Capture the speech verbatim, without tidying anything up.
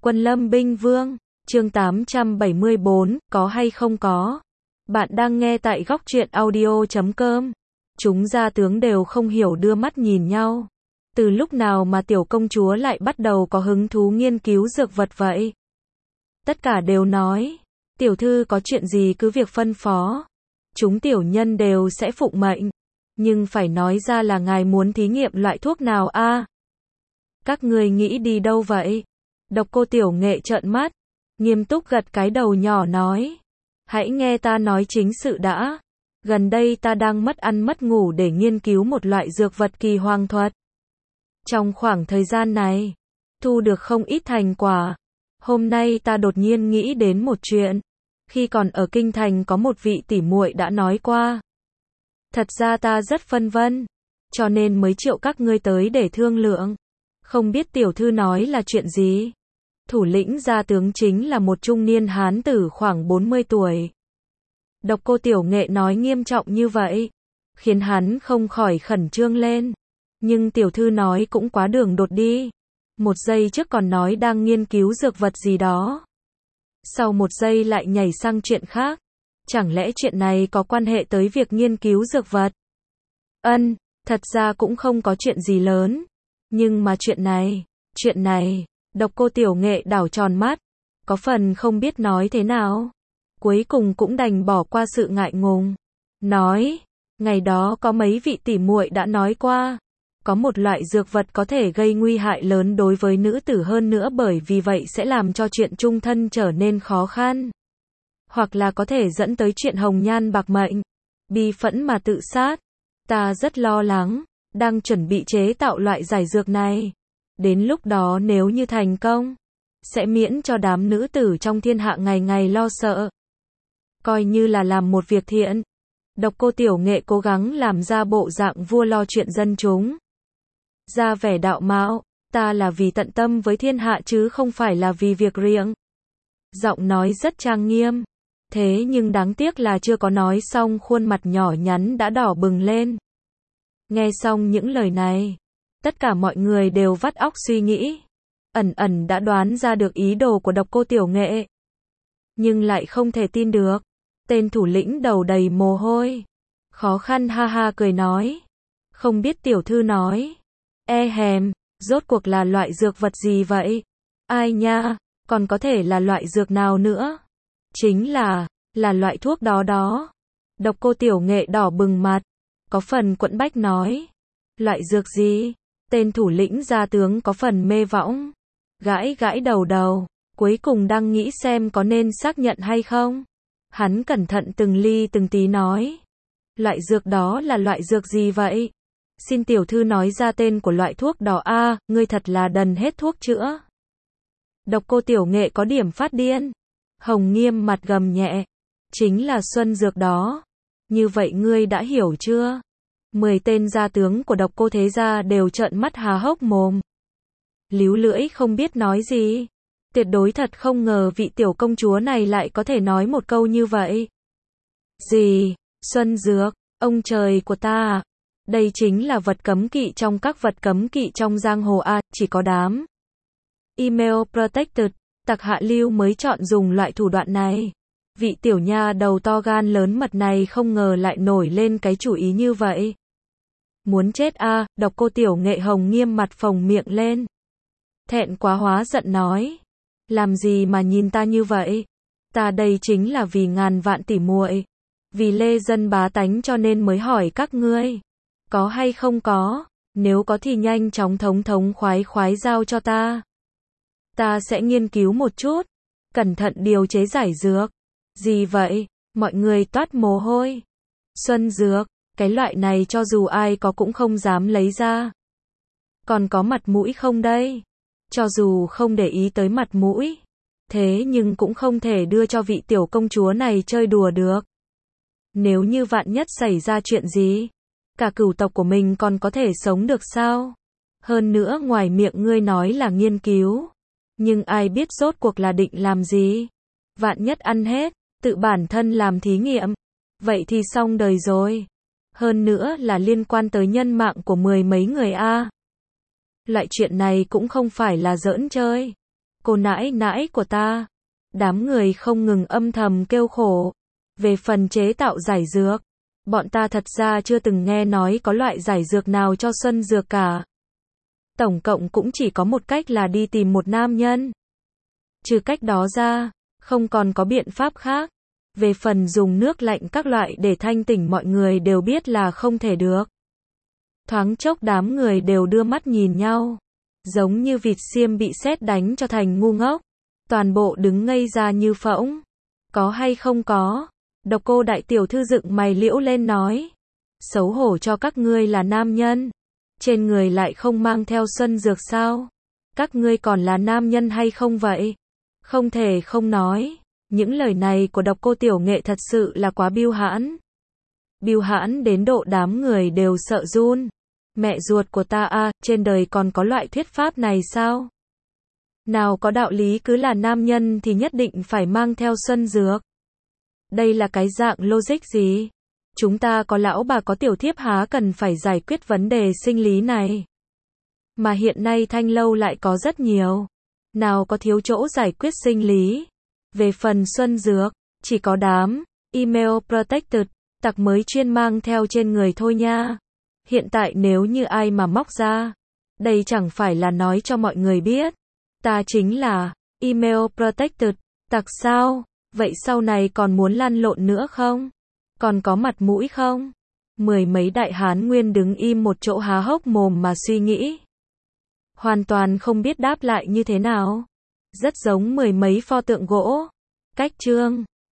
Quân Lâm Binh Vương, chương tám trăm bảy mươi bốn, có hay không có. Bạn đang nghe tại góc truyện audio chấm com. Chúng gia tướng đều không hiểu đưa mắt nhìn nhau. Từ lúc nào mà tiểu công chúa lại bắt đầu có hứng thú nghiên cứu dược vật vậy? Tất cả đều nói, tiểu thư có chuyện gì cứ việc phân phó. Chúng tiểu nhân đều sẽ phụng mệnh. Nhưng phải nói ra là ngài muốn thí nghiệm loại thuốc nào a? À? Các ngươi nghĩ đi đâu vậy? Độc Cô Tiểu Nghệ trợn mắt, nghiêm túc gật cái đầu nhỏ nói. Hãy nghe ta nói chính sự đã. Gần đây ta đang mất ăn mất ngủ để nghiên cứu một loại dược vật kỳ hoàng thuật. Trong khoảng thời gian này, thu được không ít thành quả. Hôm nay ta đột nhiên nghĩ đến một chuyện. Khi còn ở kinh thành có một vị tỷ muội đã nói qua. Thật ra ta rất phân vân, cho nên mới triệu các ngươi tới để thương lượng. Không biết tiểu thư nói là chuyện gì? Thủ lĩnh gia tướng chính là một trung niên hán tử khoảng bốn mươi tuổi. Độc Cô Tiểu Nghệ nói nghiêm trọng như vậy, khiến hắn không khỏi khẩn trương lên. Nhưng tiểu thư nói cũng quá đường đột đi. Một giây trước còn nói đang nghiên cứu dược vật gì đó. Sau một giây lại nhảy sang chuyện khác. Chẳng lẽ chuyện này có quan hệ tới việc nghiên cứu dược vật? Ân, thật ra cũng không có chuyện gì lớn. Nhưng mà chuyện này, chuyện này, Độc Cô Tiểu Nghệ đảo tròn mắt, có phần không biết nói thế nào. Cuối cùng cũng đành bỏ qua sự ngại ngùng. Nói, ngày đó có mấy vị tỷ muội đã nói qua, có một loại dược vật có thể gây nguy hại lớn đối với nữ tử hơn nữa bởi vì vậy sẽ làm cho chuyện chung thân trở nên khó khăn. Hoặc là có thể dẫn tới chuyện hồng nhan bạc mệnh, bi phẫn mà tự sát. Ta rất lo lắng, đang chuẩn bị chế tạo loại giải dược này. Đến lúc đó nếu như thành công, sẽ miễn cho đám nữ tử trong thiên hạ ngày ngày lo sợ. Coi như là làm một việc thiện. Độc Cô Tiểu Nghệ cố gắng làm ra bộ dạng vua lo chuyện dân chúng. Ra vẻ đạo mạo, ta là vì tận tâm với thiên hạ chứ không phải là vì việc riêng. Giọng nói rất trang nghiêm. Thế nhưng đáng tiếc là chưa có nói xong khuôn mặt nhỏ nhắn đã đỏ bừng lên. Nghe xong những lời này, tất cả mọi người đều vắt óc suy nghĩ. Ẩn ẩn đã đoán ra được ý đồ của Độc Cô Tiểu Nghệ. Nhưng lại không thể tin được. Tên thủ lĩnh đầu đầy mồ hôi. Khó khăn ha ha cười nói. Không biết tiểu thư nói. E hèm, rốt cuộc là loại dược vật gì vậy? Ai nha, còn có thể là loại dược nào nữa? Chính là, là loại thuốc đó đó. Độc Cô Tiểu Nghệ đỏ bừng mặt. Có phần quẫn bách nói. Loại dược gì? Tên thủ lĩnh gia tướng có phần mê võng. Gãi gãi đầu đầu. Cuối cùng đang nghĩ xem có nên xác nhận hay không. Hắn cẩn thận từng ly từng tí nói. Loại dược đó là loại dược gì vậy? Xin tiểu thư nói ra tên của loại thuốc đó a, à, ngươi thật là đần hết thuốc chữa. Độc Cô Tiểu Nghệ có điểm phát điên. Hồng Nghiêm mặt gầm nhẹ. Chính là xuân dược đó. Như vậy ngươi đã hiểu chưa? Mười tên gia tướng của Độc Cô thế gia đều trợn mắt há hốc mồm. Líu lưỡi không biết nói gì. Tuyệt đối thật không ngờ vị tiểu công chúa này lại có thể nói một câu như vậy. Gì? Xuân dược? Ông trời của ta à? Đây chính là vật cấm kỵ trong các vật cấm kỵ trong giang hồ a, à, chỉ có đám Email Protected, tặc hạ lưu mới chọn dùng loại thủ đoạn này. Vị tiểu nha đầu to gan lớn mật này không ngờ lại nổi lên cái chủ ý như vậy. Muốn chết a, à, Độc Cô Tiểu Nghệ Hồng Nghiêm mặt phồng miệng lên. Thẹn quá hóa giận nói. Làm gì mà nhìn ta như vậy? Ta đây chính là vì ngàn vạn tỷ muội, vì lê dân bá tánh cho nên mới hỏi các ngươi. Có hay không có? Nếu có thì nhanh chóng thống thống khoái khoái giao cho ta. Ta sẽ nghiên cứu một chút. Cẩn thận điều chế giải dược. Gì vậy? Mọi người toát mồ hôi. Xuân dược, cái loại này cho dù ai có cũng không dám lấy ra. Còn có mặt mũi không đây? Cho dù không để ý tới mặt mũi, thế nhưng cũng không thể đưa cho vị tiểu công chúa này chơi đùa được. Nếu như vạn nhất xảy ra chuyện gì, cả cửu tộc của mình còn có thể sống được sao? Hơn nữa ngoài miệng ngươi nói là nghiên cứu, nhưng ai biết rốt cuộc là định làm gì? Vạn nhất ăn hết, tự bản thân làm thí nghiệm, vậy thì xong đời rồi. Hơn nữa là liên quan tới nhân mạng của mười mấy người a. Loại chuyện này cũng không phải là giỡn chơi. cô nãi nãi của ta. Đám người không ngừng âm thầm kêu khổ. Về phần chế tạo giải dược, bọn ta thật ra chưa từng nghe nói có loại giải dược nào cho xuân dược cả. Tổng cộng cũng chỉ có một cách là đi tìm một nam nhân. Trừ cách đó ra, không còn có biện pháp khác. Về phần dùng nước lạnh các loại để thanh tỉnh mọi người đều biết là không thể được. Thoáng chốc đám người đều đưa mắt nhìn nhau. Giống như vịt xiêm bị sét đánh cho thành ngu ngốc. Toàn bộ đứng ngây ra như phỗng. Có hay không có? Độc Cô đại tiểu thư dựng mày liễu lên nói. Xấu hổ cho các ngươi là nam nhân. Trên người lại không mang theo xuân dược sao? Các ngươi còn là nam nhân hay không vậy? Không thể không nói. Những lời này của Độc Cô tiểu nghệ thật sự là quá bưu hãn. Bưu hãn đến độ đám người đều sợ run. Mẹ ruột của ta a, à, trên đời còn có loại thuyết pháp này sao? Nào có đạo lý cứ là nam nhân thì nhất định phải mang theo xuân dược. Đây là cái dạng logic gì? Chúng ta có lão bà có tiểu thiếp há cần phải giải quyết vấn đề sinh lý này. Mà hiện nay thanh lâu lại có rất nhiều. Nào có thiếu chỗ giải quyết sinh lý. Về phần xuân dược, chỉ có đám email protected, tặc mới chuyên mang theo trên người thôi nha. Hiện tại nếu như ai mà móc ra, đây chẳng phải là nói cho mọi người biết. Ta chính là email protected, tặc sao? Vậy sau này còn muốn lăn lộn nữa không? Còn có mặt mũi không? Mười mấy đại hán nguyên đứng im một chỗ há hốc mồm mà suy nghĩ. Hoàn toàn không biết đáp lại như thế nào. Rất giống mười mấy pho tượng gỗ. Cách chương